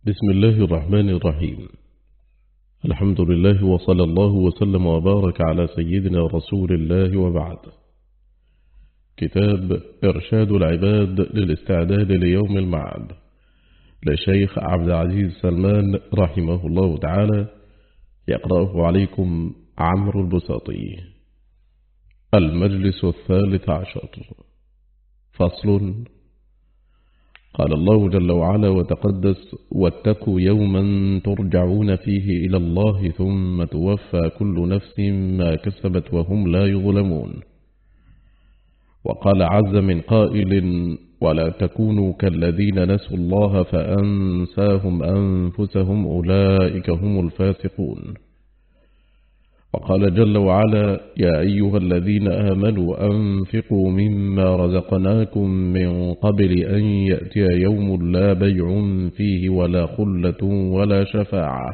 بسم الله الرحمن الرحيم. الحمد لله وصلى الله وسلم وبارك على سيدنا رسول الله وبعد. كتاب إرشاد العباد للاستعداد ليوم المعاد لشيخ عبد العزيز سلمان رحمه الله تعالى، يقرأه عليكم عمرو البساطي. المجلس 13. فصل. قال الله جل وعلا وتقدس: واتقوا يوما ترجعون فيه إلى الله ثم توفى كل نفس ما كسبت وهم لا يظلمون. وقال عز من قائل: ولا تكونوا كالذين نسوا الله فأنساهم أنفسهم أولئك هم الفاسقون. وقال جل وعلا: يا أيها الذين آمنوا أنفقوا مما رزقناكم من قبل أن يأتي يوم لا بيع فيه ولا خلة ولا شفاعة.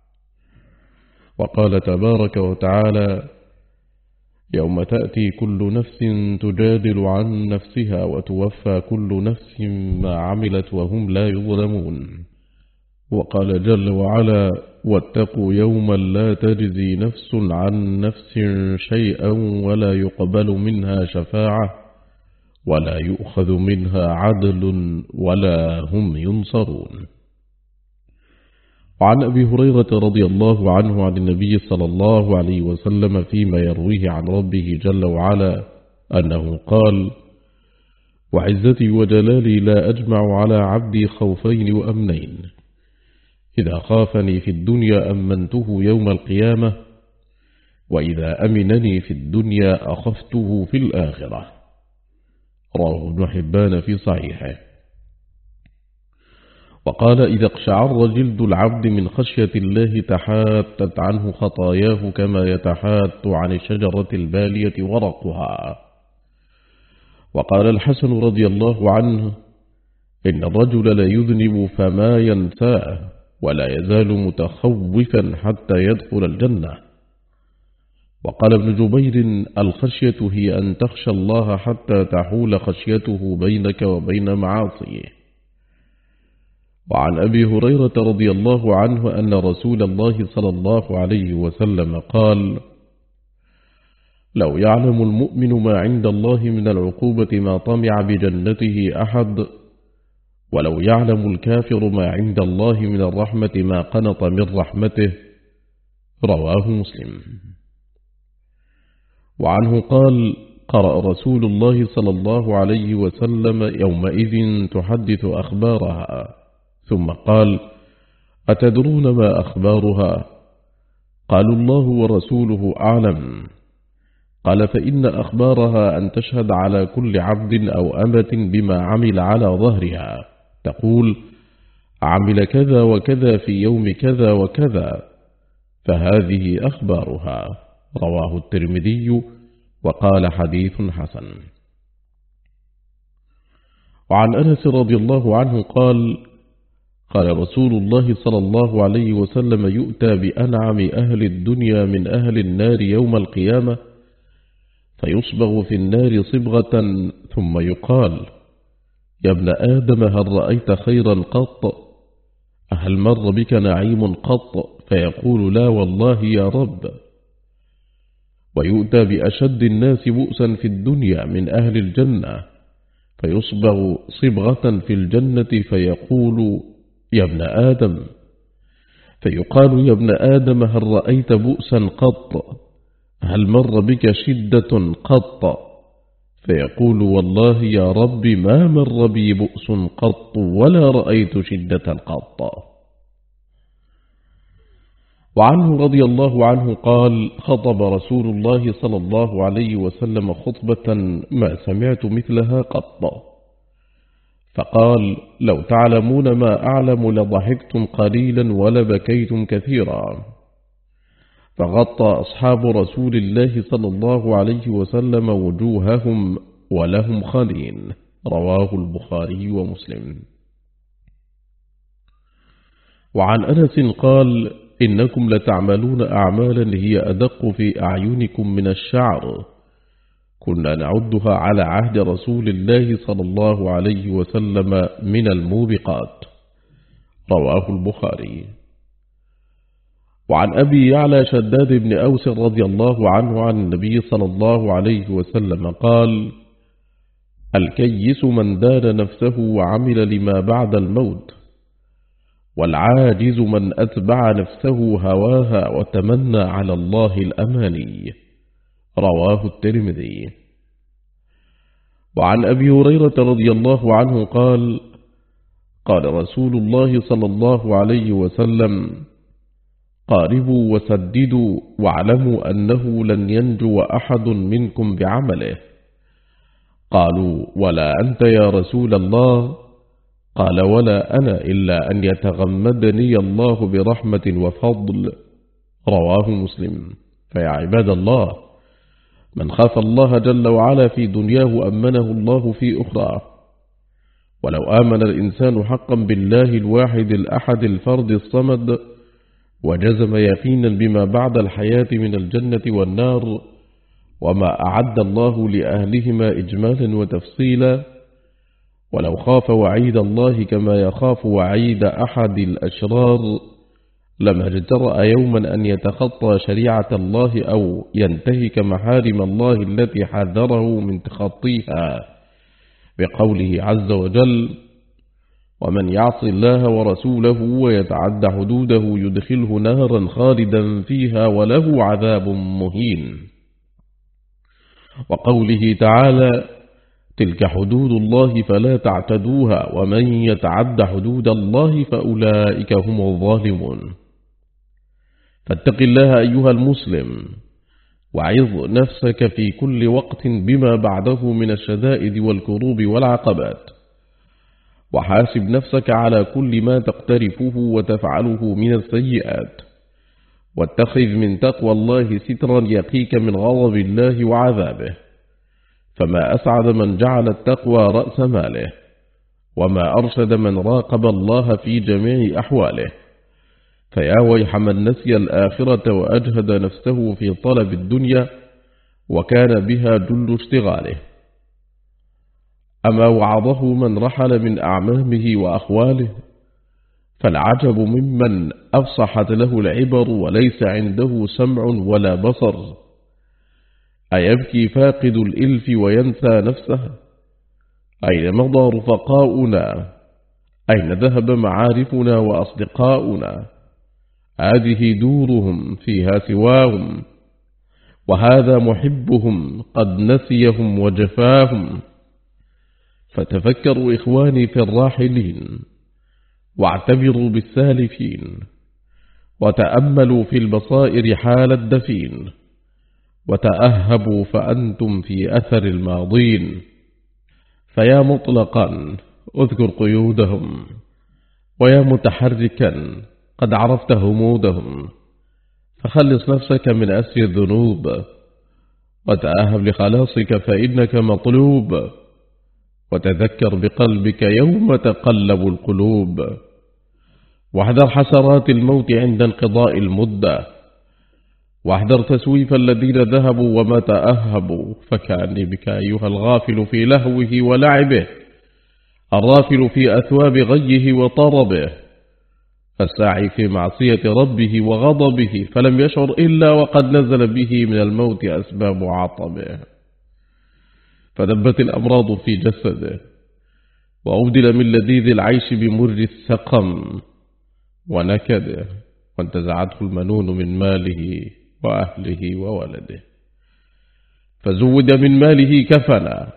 وقال تبارك وتعالى: يوم تأتي كل نفس تجادل عن نفسها وتوفى كل نفس ما عملت وهم لا يظلمون. وقال جل وعلا: واتقوا يوما لا تجزي نفس عن نفس شيئا ولا يقبل منها شفاعة ولا يؤخذ منها عدل ولا هم ينصرون. وعن أبي هريرة رضي الله عنه عن النبي صلى الله عليه وسلم فيما يرويه عن ربه جل وعلا أنه قال: وعزتي وجلالي لا أجمع على عبدي خوفين وأمنين، إذا خافني في الدنيا أمنته يوم القيامة، وإذا أمنني في الدنيا أخفته في الآخرة. رواه ابن حبان في صحيحه. وقال: إذا اقشعر جلد العبد من خشية الله تحاتت عنه خطاياه كما يتحات عن الشجرة البالية ورقها. وقال الحسن رضي الله عنه: إن الرجل لا يذنب فما ينساه ولا يزال متخوفا حتى يدخل الجنة. وقال ابن جبير: الخشية هي أن تخشى الله حتى تحول خشيته بينك وبين معاصيه. وعن أبي هريرة رضي الله عنه أن رسول الله صلى الله عليه وسلم قال: لو يعلم المؤمن ما عند الله من العقوبة ما طمع بجنته أحد، ولو يعلم الكافر ما عند الله من الرحمة ما قنط من رحمته. رواه مسلم. وعنه قال: قرأ رسول الله صلى الله عليه وسلم: يومئذ تحدث أخبارها، ثم قال: أتدرون ما أخبارها؟ قالوا: الله ورسوله أعلم. قال: فإن أخبارها أن تشهد على كل عبد أو أمة بما عمل على ظهرها، تقول: عمل كذا وكذا في يوم كذا وكذا، فهذه أخبارها. رواه الترمذي وقال: حديث حسن. وعن أنس رضي الله عنه قال: قال رسول الله صلى الله عليه وسلم: يؤتى بأنعم أهل الدنيا من أهل النار يوم القيامة، فيصبغ في النار صبغة، ثم يقال: يا ابن آدم هل رأيت خيرا قط؟ هل مر بك نعيم قط؟ فيقول: لا والله يا رب. ويؤتى بأشد الناس بؤسا في الدنيا من أهل الجنة، فيصبغ صبغة في الجنة، فيقول: يا ابن آدم، فيقال: يا ابن آدم هل رأيت بؤسا قط؟ هل مر بك شدة قط؟ فيقول: والله يا رب ما مر بي بؤس قط ولا رأيت شدة قط. وعنه رضي الله عنه قال: خطب رسول الله صلى الله عليه وسلم خطبة ما سمعت مثلها قط، فقال: لو تعلمون ما أعلم لضحكتم قليلا ولبكيتم كثيرا. فغطى أصحاب رسول الله صلى الله عليه وسلم وجوههم ولهم خلين. رواه البخاري ومسلم. وعن أنس قال: إنكم لتعملون أعمالا هي أدق في أعينكم من الشعر، كنا نعدها على عهد رسول الله صلى الله عليه وسلم من الموبقات. رواه البخاري. وعن أبي يعلى شداد بن أوس رضي الله عنه عن النبي صلى الله عليه وسلم قال: الكيس من دان نفسه وعمل لما بعد الموت، والعاجز من أتبع نفسه هواها وتمنى على الله الأماني. رواه الترمذي. وعن أبي هريرة رضي الله عنه قال: قال رسول الله صلى الله عليه وسلم: قاربوا وسددوا واعلموا أنه لن ينجو أحد منكم بعمله. قالوا: ولا أنت يا رسول الله؟ قال: ولا أنا إلا أن يتغمدني الله برحمة وفضل. رواه مسلم. فيا عباد الله، من خاف الله جل وعلا في دنياه أمنه الله في أخرى. ولو آمن الإنسان حقا بالله الواحد الأحد الفرد الصمد، وجزم يقينا بما بعد الحياة من الجنة والنار وما أعد الله لأهلهما إجمالا وتفصيلا، ولو خاف وعيد الله كما يخاف وعيد أحد الأشرار، لما اجترأ يوما أن يتخطى شريعة الله أو ينتهك محارم الله التي حذره من تخطيها، بقوله عز وجل: ومن يعص الله ورسوله ويتعد حدوده يدخله نارا خالدا فيها وله عذاب مهين. وقوله تعالى: تلك حدود الله فلا تعتدوها ومن يتعد حدود الله فأولئك هم الظالمون. فاتق الله أيها المسلم، وعظ نفسك في كل وقت بما بعده من الشدائد والكروب والعقبات، وحاسب نفسك على كل ما تقترفه وتفعله من السيئات، واتخذ من تقوى الله سترا يقيك من غضب الله وعذابه. فما أسعد من جعل التقوى رأس ماله، وما أرشد من راقب الله في جميع أحواله. فيا ويح من نسي الآخرة وأجهد نفسه في طلب الدنيا وكان بها جل اشتغاله. أما وعظه من رحل من أعمامه وأخواله، فالعجب ممن أفصحت له العبر وليس عنده سمع ولا بصر. أيبكي فاقد الإلف وينسى نفسه؟ أين مضى رفقاؤنا؟ أين ذهب معارفنا وأصدقاؤنا؟ هذه دورهم فيها سواهم، وهذا محبهم قد نسيهم وجفاهم. فتفكروا إخواني في الراحلين، واعتبروا بالسالفين، وتأملوا في البصائر حال الدفين، وتأهبوا فأنتم في أثر الماضين. فيا مطلقا اذكر قيودهم، ويا متحركا قد عرفت همودهم، فخلص نفسك من أسر الذنوب، وتأهب لخلاصك فإنك مطلوب. وتذكر بقلبك يوم تقلب القلوب، واحذر حسرات الموت عند انقضاء المدة، واحذر تسويف الذين ذهبوا وما تأهبوا. فكأني بك أيها الغافل في لهوه ولعبه، الرافل في أثواب غيه وطربه، الساعي في معصية ربه وغضبه، فلم يشعر إلا وقد نزل به من الموت أسباب عطبه. فدبت الأمراض في جسده، وأبدل من لذيذ العيش بمر السقم ونكده، وانتزعته المنون من ماله وأهله وولده، فزود من ماله كفنا،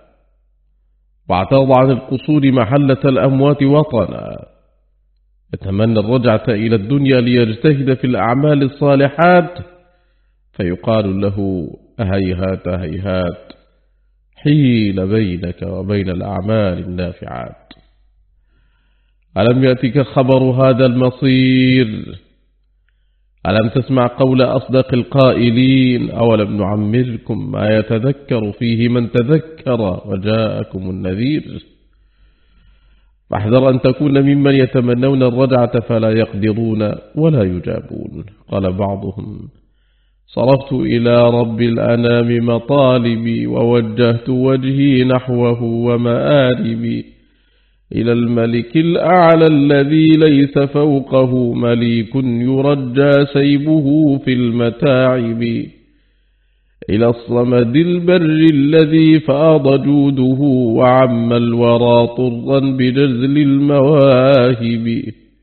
واعتاض عن القصور محلة الأموات وطنا. يتمنى الرجعة إلى الدنيا ليجتهد في الأعمال الصالحات، فيقال له: هيهات هيهات، حيل بينك وبين الأعمال النافعات. ألم يأتك خبر هذا المصير؟ ألم تسمع قول أصدق القائلين: أولم نعمركم ما يتذكر فيه من تذكر وجاءكم النذير؟ فاحذر أن تكون ممن يتمنون الرجعة فلا يقدرون ولا يجابون. قال بعضهم: صرفت إلى رب الأنام مطالبي، ووجهت وجهي نحوه ومآربي، إلى الملك الأعلى الذي ليس فوقه مليك يرجى سيبه في المتاعب، إلى الصمد البر الذي فاض جوده وعم الورى طرا بجزل المواهب،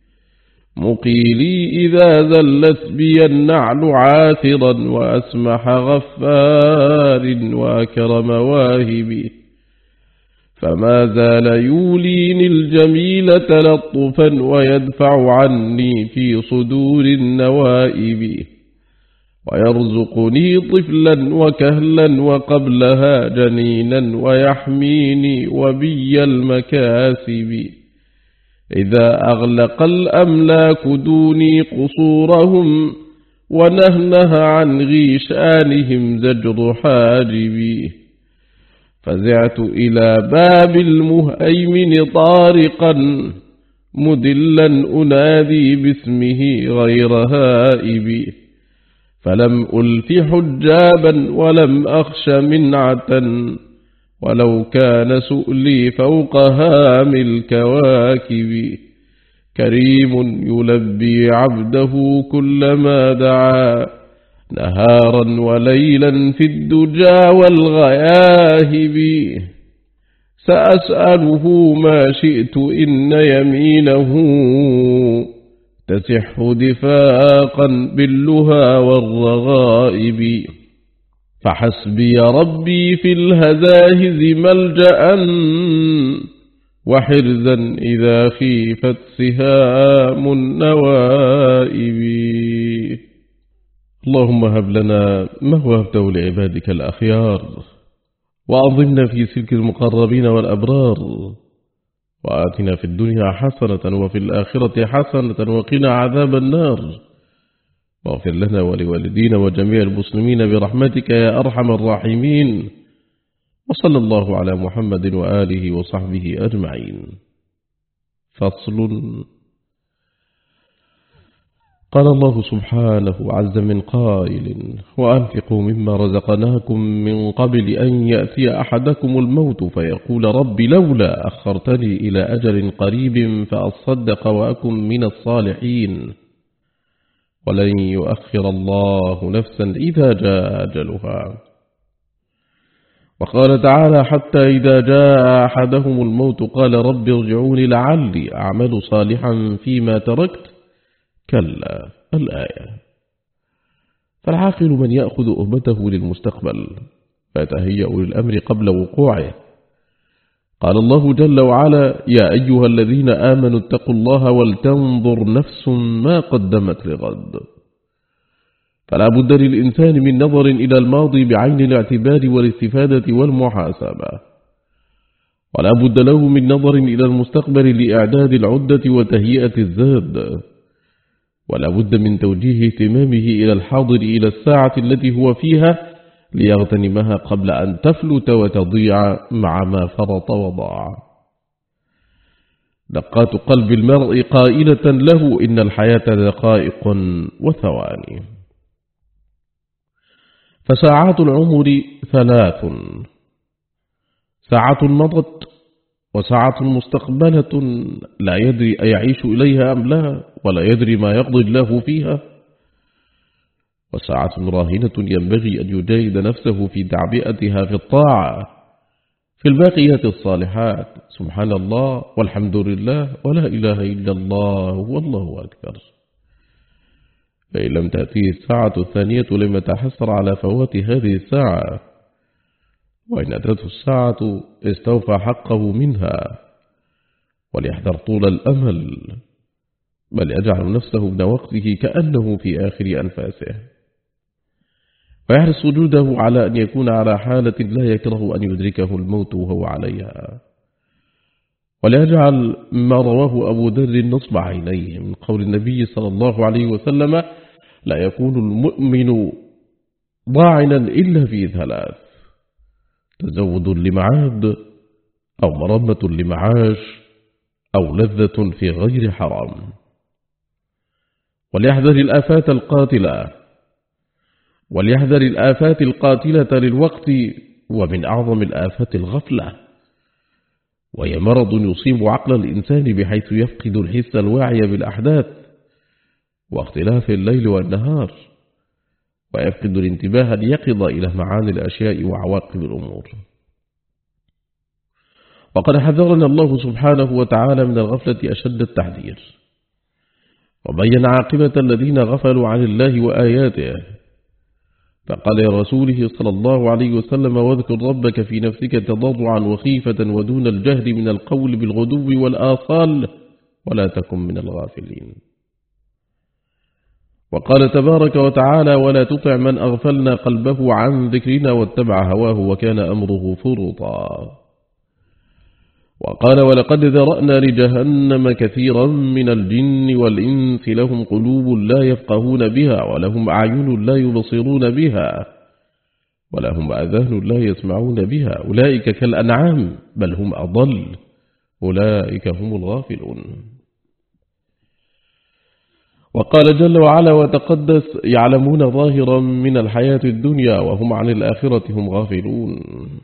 مقيلي إذا زلت بي النعل عاثرا وأسمح غفار وأكرم واهب، فما زال يوليني الجميل تلطفا ويدفع عني في صدور النوائب، ويرزقني طفلا وكهلا وقبلها جنينا ويحميني وبي المكاسب، إذا أغلق الأملاك دوني قصورهم ونهنه عن غيشانهم زجر حاجبي، فزعت إلى باب المهيمن طارقا مدلا أنادي باسمه غير هائب، فلم ألف حجابا ولم أخش منعة ولو كان سؤلي فوق هام الكواكب، كريم يلبي عبده كلما دعا نهارا وليلا في الدجى والغياهب، سأسأله ما شئت إن يمينه تسح دفاقا باللهى والرغائب، فحسبي ربي في الهزاهز ملجأ وحرزا إذا خيفت سهام النوائب. اللهم هب لنا ما وهبته لعبادك الأخيار، وأنظمنا في سلك المقربين والأبرار، وآتنا في الدنيا حسنة وفي الآخرة حسنة وقنا عذاب النار، واغفر لنا ولوالدينا وجميع المسلمين برحمتك يا أرحم الراحمين، وصلى الله على محمد وآله وصحبه أجمعين. فصل. قال الله سبحانه عز من قائل: وأنفقوا مما رزقناكم من قبل أن يأتي أحدكم الموت فيقول رب لولا أخرتني إلى أجل قريب فأصدق وأكن من الصالحين، ولن يؤخر الله نفسا إذا جاء أجلها. وقال تعالى: حتى إذا جاء أحدهم الموت قال رب ارجعوني لعلي أعمل صالحا فيما تركت، كلا. الآية. فالعاقل من يأخذ أهبته للمستقبل فيتهيأ للأمر قبل وقوعه. قال الله جل وعلا: يا أيها الذين آمنوا اتقوا الله ولتنظر نفس ما قدمت لغد. فلا بد للإنسان من نظر إلى الماضي بعين الاعتبار والاستفادة والمحاسبة، ولا بد له من نظر إلى المستقبل لإعداد العدة وتهيئة الزاد، ولا بد من توجيه اهتمامه إلى الحاضر إلى الساعة التي هو فيها ليغتنمها قبل أن تفلت وتضيع مع ما فرط وضاع. دقات قلب المرء قائلة له: إن الحياة دقائق وثواني. فساعات العمر ثلاث: ساعة مضت، وساعة مستقبلة لا يدري أيعيش إليها أم لا، ولا يدري ما يقضي الله فيها، وساعة راهنة ينبغي أن يجاهد نفسه في تعبئتها في الطاعة، في الباقيات الصالحات، سبحان الله والحمد لله ولا إله إلا الله والله أكبر. فإن لم تأتيه الساعة الثانية لم يتحسر على فوات هذه الساعة، وإن أتته الساعة استوفى حقه منها، وليحذر طول الأمل، بل يجعل نفسه من وقته كأنه في آخر أنفاسه، ويحرص وجوده على أن يكون على حالة لا يكره أن يدركه الموت وهو عليها، وليجعل ما رواه أبو ذر نصب عينيه من قول النبي صلى الله عليه وسلم: لا يكون المؤمن ضاعنا إلا في ثلاث: تزود لمعاد، أو مرمة لمعاش، أو لذة في غير حرام. وليحذر الآفات القاتلة للوقت، ومن أعظم الآفات الغفلة، وهي مرض يصيب عقل الإنسان بحيث يفقد الحس الواعي بالأحداث واختلاف الليل والنهار، ويفقد الانتباه اليقظ إلى معاني الأشياء وعواقب الأمور. وقد حذرنا الله سبحانه وتعالى من الغفلة أشد التحذير، وبين عاقبة الذين غفلوا عن الله وآياته، فقال لرسوله صلى الله عليه وسلم: واذكر ربك في نفسك تضرعا وخيفة ودون الجهر من القول بالغدو والآصال ولا تكن من الغافلين. وقال تبارك وتعالى: ولا تطع من أغفلنا قلبه عن ذكرنا واتبع هواه وكان أمره فرطا. وقال: ولقد ذرأنا لجهنم كثيرا من الجن والإنس لهم قلوب لا يفقهون بها ولهم أعين لا يبصرون بها ولهم آذان لا يسمعون بها أولئك كالأنعام بل هم أضل أولئك هم الغافلون. وقال جل وعلا وتقدس: يعلمون ظاهرا من الحياة الدنيا وهم عن الآخرة هم غافلون.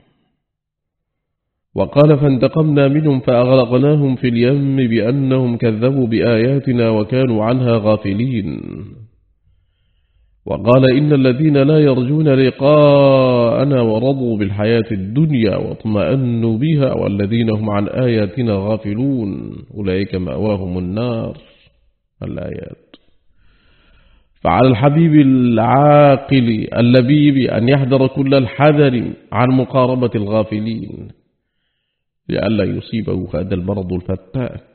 وقال: فانتقمنا منهم فأغرقناهم في اليم بأنهم كذبوا بآياتنا وكانوا عنها غافلين. وقال: إن الذين لا يرجون لقاءنا ورضوا بالحياة الدنيا واطمأنوا بها والذين هم عن آياتنا غافلون أولئك مأواهم النار. الآيات. فعلى الحبيب العاقل اللبيب أن يحذر كل الحذر عن مقاربة الغافلين لئلا يصيبه هذا المرض الفتاك.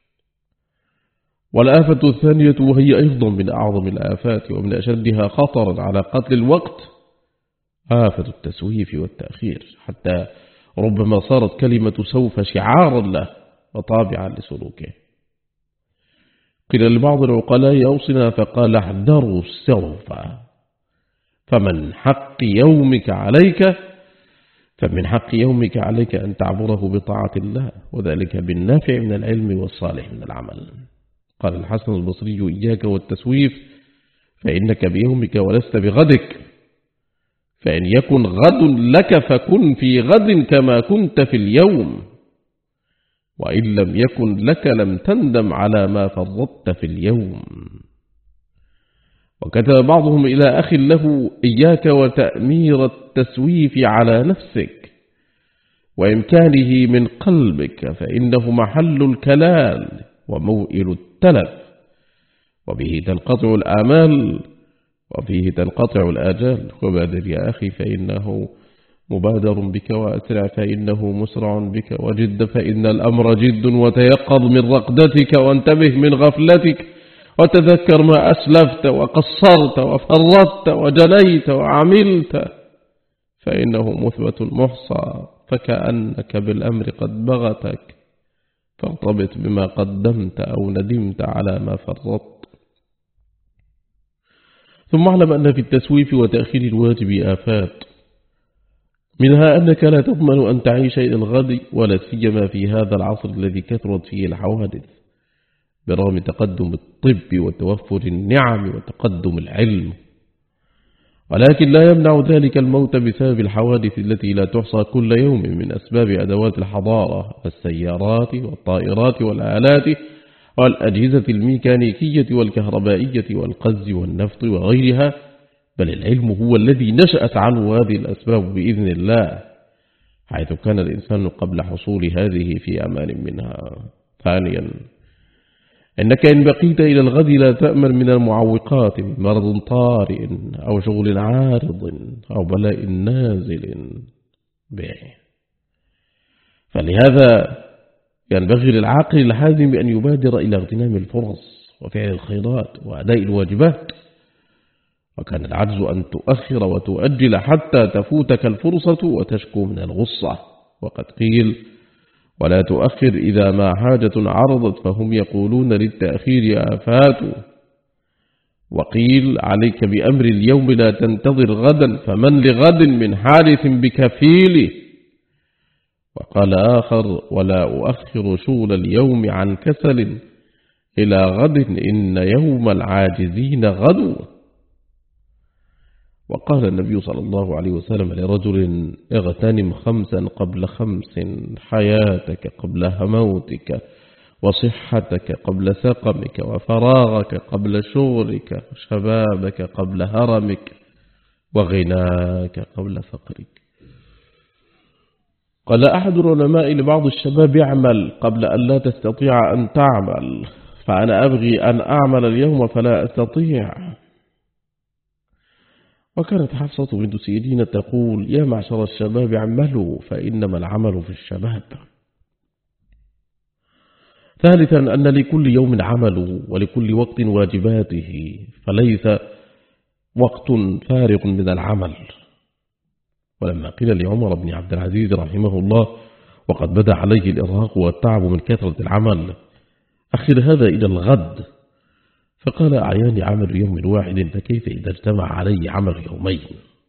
والآفة الثانية وهي أيضا من أعظم الآفات ومن أشدها خطرا على قتل الوقت آفة التسويف والتأخير، حتى ربما صارت كلمة سوف شعارا له وطابعا لسلوكه. قيل لبعض العقلاء أوصنا فقال: احذروا السوف، فمن حق يومك عليك أن تعبره بطاعة الله، وذلك بالنافع من العلم والصالح من العمل. قال الحسن البصري: إياك والتسويف فإنك بيومك ولست بغدك، فإن يكن غد لك فكن في غد كما كنت في اليوم، وإن لم يكن لك لم تندم على ما فرطت في اليوم. وكتب بعضهم إلى أخ له: إياك وتأمير التسويف على نفسك وإمكانه من قلبك، فإنه محل الكلال وموئل التلف، وبه تنقطع الآمال وفيه تنقطع الآجال. وبادر يا أخي فإنه مبادر بك، وأسرع فإنه مسرع بك، وجد فإن الأمر جد، وتيقظ من رقدتك وانتبه من غفلتك، وتذكر ما أسلفت وقصرت وفرطت وجنيت وعملت، فإنه مثبت محصى، فكأنك بالأمر قد بغتك، فارتبط بما قدمت أو ندمت على ما فرطت. ثم اعلم أن في التسويف وتأخير الواجب آفات، منها أنك لا تضمن أن تعيش إلى الغد، ولا سيما في هذا العصر الذي كثرت فيه الحوادث برغم تقدم الطب وتوفر النعم وتقدم العلم، ولكن لا يمنع ذلك الموت بسبب الحوادث التي لا تحصى كل يوم من أسباب أدوات الحضارة: السيارات والطائرات والآلات والأجهزة الميكانيكية والكهربائية والقز والنفط وغيرها، بل العلم هو الذي نشأت عنه هذه الأسباب بإذن الله، حيث كان الإنسان قبل حصول هذه في أمان منها. ثانيا، إنك إن بقيت إلى الغد لا تأمن من المعوقات، من مرض طارئ أو شغل عارض أو بلاء نازل به. فلهذا ينبغي للعاقل الحازم أن يبادر إلى اغتنام الفرص وفعل الخيرات وأداء الواجبات، وكان العجز أن تؤخر وتؤجل حتى تفوتك الفرصة وتشكو من الغصة. وقد قيل: ولا تؤخر إذا ما حاجة عرضت، فهم يقولون للتأخير آفات. وقيل: عليك بأمر اليوم لا تنتظر غدا، فمن لغد من حادث بكفيله. وقال آخر: ولا أؤخر شغل اليوم عن كسل إلى غد، إن يوم العاجزين غدو. وقال النبي صلى الله عليه وسلم لرجل اغتنم 5 قبل 5: حياتك قبل موتك، وصحتك قبل سقمك، وفراغك قبل شغلك، وشبابك قبل هرمك، وغناك قبل فقرك. قال أحد العلماء لبعض الشباب: اعمل قبل أن لا تستطيع أن تعمل، فأنا أبغي أن أعمل اليوم فلا أستطيع. وكانت حفصة بنت سيرين تقول: يا معشر الشباب اعملوا فإنما العمل في الشباب. ثالثا أن لكل يوم عمله ولكل وقت واجباته، فليس وقت فارغ من العمل. ولما قيل لعمر بن عبد العزيز رحمه الله وقد بدا عليه الإرهاق والتعب من كثرة العمل: أخر هذا إلى الغد، فقال: أعياني عمل يوم واحد، فكيف إذا اجتمع علي عمل يومين؟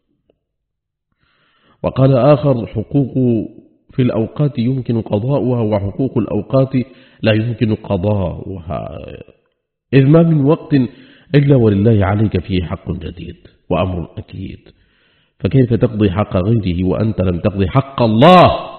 وقال آخر: حقوق في الأوقات يمكن قضاؤها، وحقوق الأوقات لا يمكن قضاؤها، إذ ما من وقت إلا ولله عليك فيه حق جديد وأمر أكيد، فكيف تقضي حق غيره وأنت لم تقضي حق الله؟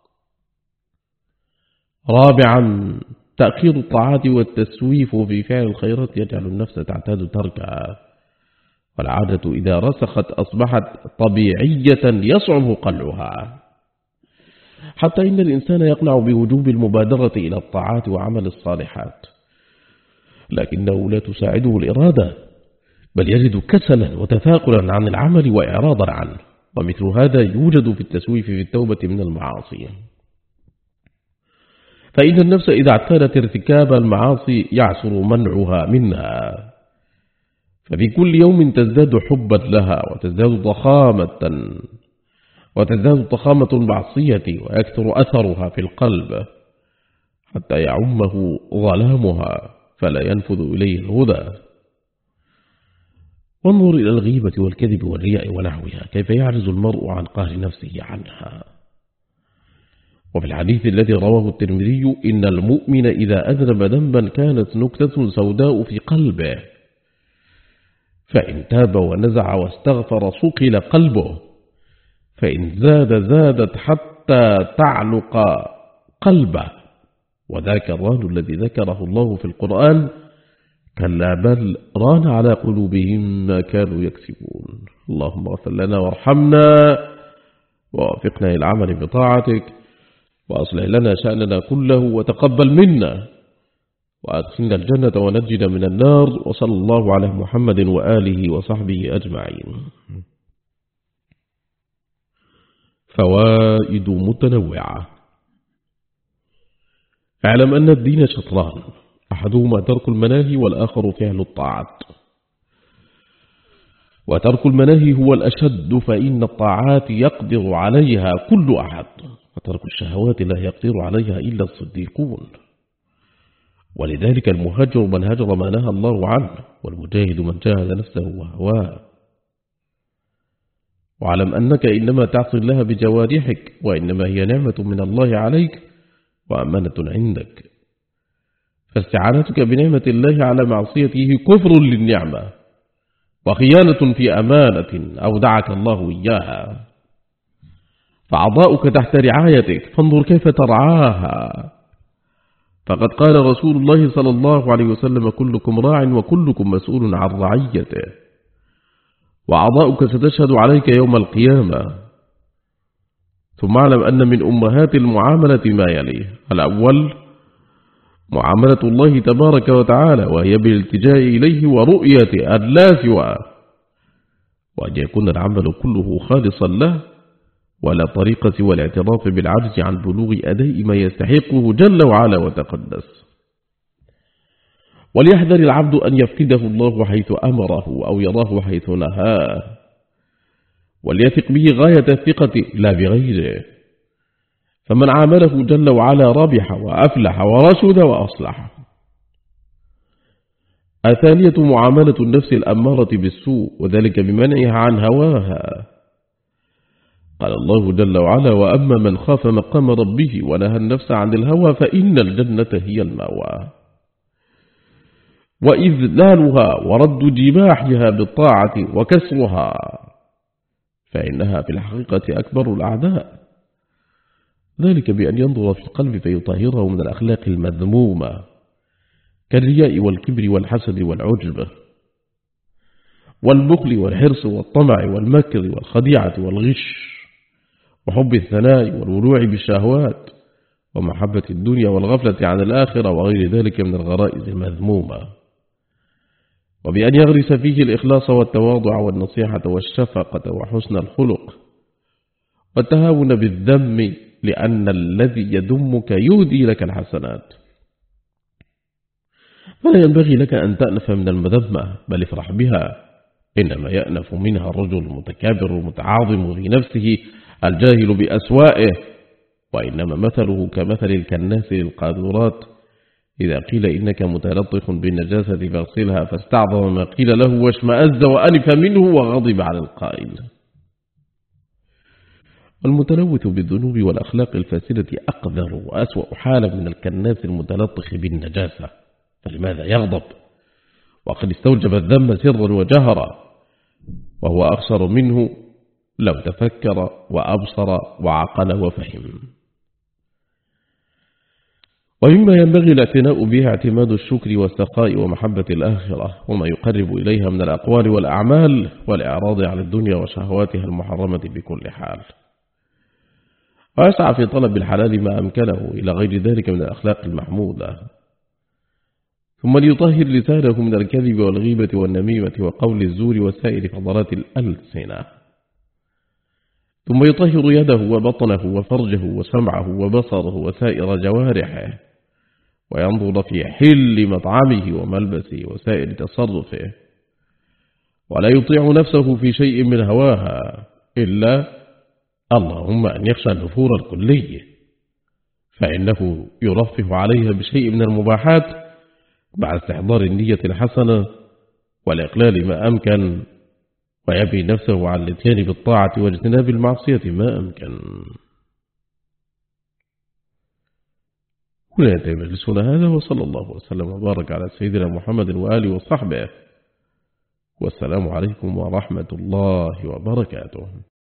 رابعا تأخير الطاعات والتسويف في فعل الخيرات يجعل النفس تعتاد تركها، والعادة إذا رسخت أصبحت طبيعية يصعب قلعها، حتى إن الإنسان يقنع بوجوب المبادرة إلى الطاعات وعمل الصالحات، لكنه لا تساعده الإرادة، بل يجد كسلا وتثاقلا عن العمل وإعراضا عنه، ومثل هذا يوجد في التسويف في التوبة من المعاصي. فإن النفس إذا اعتادت ارتكاب المعاصي يعسر منعها منها، ففي كل يوم تزداد حبا لها وتزداد ضخامة المعصية، ويكثر أثرها في القلب حتى يعمه ظلامها فلا ينفذ إليه الهدى. وانظر إلى الغيبة والكذب والرياء ونحوها، كيف يعجز المرء عن قهر نفسه عنها. وفي الحديث الذي رواه الترمذي: إن المؤمن إذا أذنب ذنبا كانت نكتة سوداء في قلبه، فإن تاب ونزع واستغفر صقل قلبه، فإن زادت حتى تعلق قلبه، وذاك الران الذي ذكره الله في القرآن: كلا بل ران على قلوبهم ما كانوا يكسبون. اللهم اغفر لنا وارحمنا ووفقنا للعمل بطاعتك، وأصلح لنا شأننا كله، وتقبل منا، وأدخلنا الجنة ونجنا من النار. وصلى الله على محمد وآله وصحبه أجمعين. فوائد متنوعة. اعلم أن الدين شطران، أحدهما ترك المناهي والآخر فعل الطاعات، وترك المناهي هو الأشد، فإن الطاعات يقدر عليها كل أحد، وترك الشهوات لا يقدر عليها إلا الصديقون. ولذلك المهاجر من هجر ما نهى الله عنه، والمجاهد من جاهد نفسه وهواه. واعلم أنك إنما تعصي الله بجوارحك، وإنما هي نعمة من الله عليك وأمانة عندك، فاستعانتك بنعمة الله على معصيته كفر للنعمة وخيانة في أمانة أودعك الله إياها. فأعضاؤك تحت رعايتك، فانظر كيف ترعاها. فقد قال رسول الله صلى الله عليه وسلم: كلكم راع وكلكم مسؤول عن رعيته. وأعضاؤك ستشهد عليك يوم القيامة. ثم اعلم أن من أمهات المعاملة ما يليه: الأول معاملة الله تبارك وتعالى، وهي بالالتجاء إليه ورؤية أن لا سواه، وأن يكون العمل كله خالصا له، ولا طريق سوى الاعتراف بالعجز عن بلوغ أداء ما يستحقه جل وعلا وتقدس. وليحذر العبد أن يفقده الله حيث أمره أو يراه حيث نهاه، وليثق به غاية الثقة لا بغيره، فمن عامله جل وعلا ربح وأفلح ورشد وأصلح. الثانية معاملة النفس الأمارة بالسوء، وذلك بمنعها عن هواها. قال الله جل وعلا: وأما من خاف مقام ربه ونهى النفس عن الهوى فإن الجنة هي المأوى. وإذلالها ورد جباحها بالطاعة وكسرها، فإنها في الحقيقة أكبر الأعداء، ذلك بأن ينظر في القلب فيطهره من الأخلاق المذمومة كالرياء والكبر والحسد والعجب والبخل والحرص والطمع والمكر والخديعة والغش وحب الثناء والولوع بالشهوات ومحبة الدنيا والغفلة عن الآخرة وغير ذلك من الغرائز المذمومة، وبأن يغرس فيه الإخلاص والتواضع والنصيحة والشفقة وحسن الخلق والتهاون بالذم، لأن الذي يذمك يهدي لك الحسنات. فلا ينبغي لك أن تأنف من المذمة، بل افرح بها، إنما يأنف منها الرجل المتكابر المتعاظم في نفسه الجاهل بأسوائه، وإنما مثله كمثل الكناس للقاذورات، إذا قيل إنك متلطخ بالنجاسة فاغسلها فاستعظم ما قيل له واشمأز وأنف منه وغضب على القائل. المتلوث بالذنوب والأخلاق الفاسدة أقذر وأسوأ حالا من الكناس المتلطخ بالنجاسة، فلماذا يغضب وقد استوجب الذم سرا وجهرا، وهو أخسر منه لو تفكر وأبصر وعقل وفهم. ومما ينبغي الاعتناء به اعتماد الشكر والسخاء ومحبة الآخرة وما يقرب إليها من الأقوال والأعمال، والإعراض عن الدنيا وشهواتها المحرمة بكل حال، ويسعى في طلب الحلال ما أمكنه إلى غير ذلك من الأخلاق المحمودة. ثم ليطهر لسانه من الكذب والغيبة والنميمة وقول الزور وسائر فضلات الألسنة، ثم يطهر يده وبطنه وفرجه وسمعه وبصره وسائر جوارحه، وينظر في حل مطعمه وملبسه وسائر تصرفه، ولا يطيع نفسه في شيء من هواها إلا اللهم أن يخشى النفور الكلي، فإنه يرفه عليها بشيء من المباحات مع استحضار النية الحسنة والإقلال ما أمكن، ويبي نفسه عن الاتيان بالطاعة واجتناب المعصية ما أمكن. هنا ينتهي مجلسنا هذا، وصلى الله وسلم وبارك على سيدنا محمد وآله وصحبه، والسلام عليكم ورحمة الله وبركاته.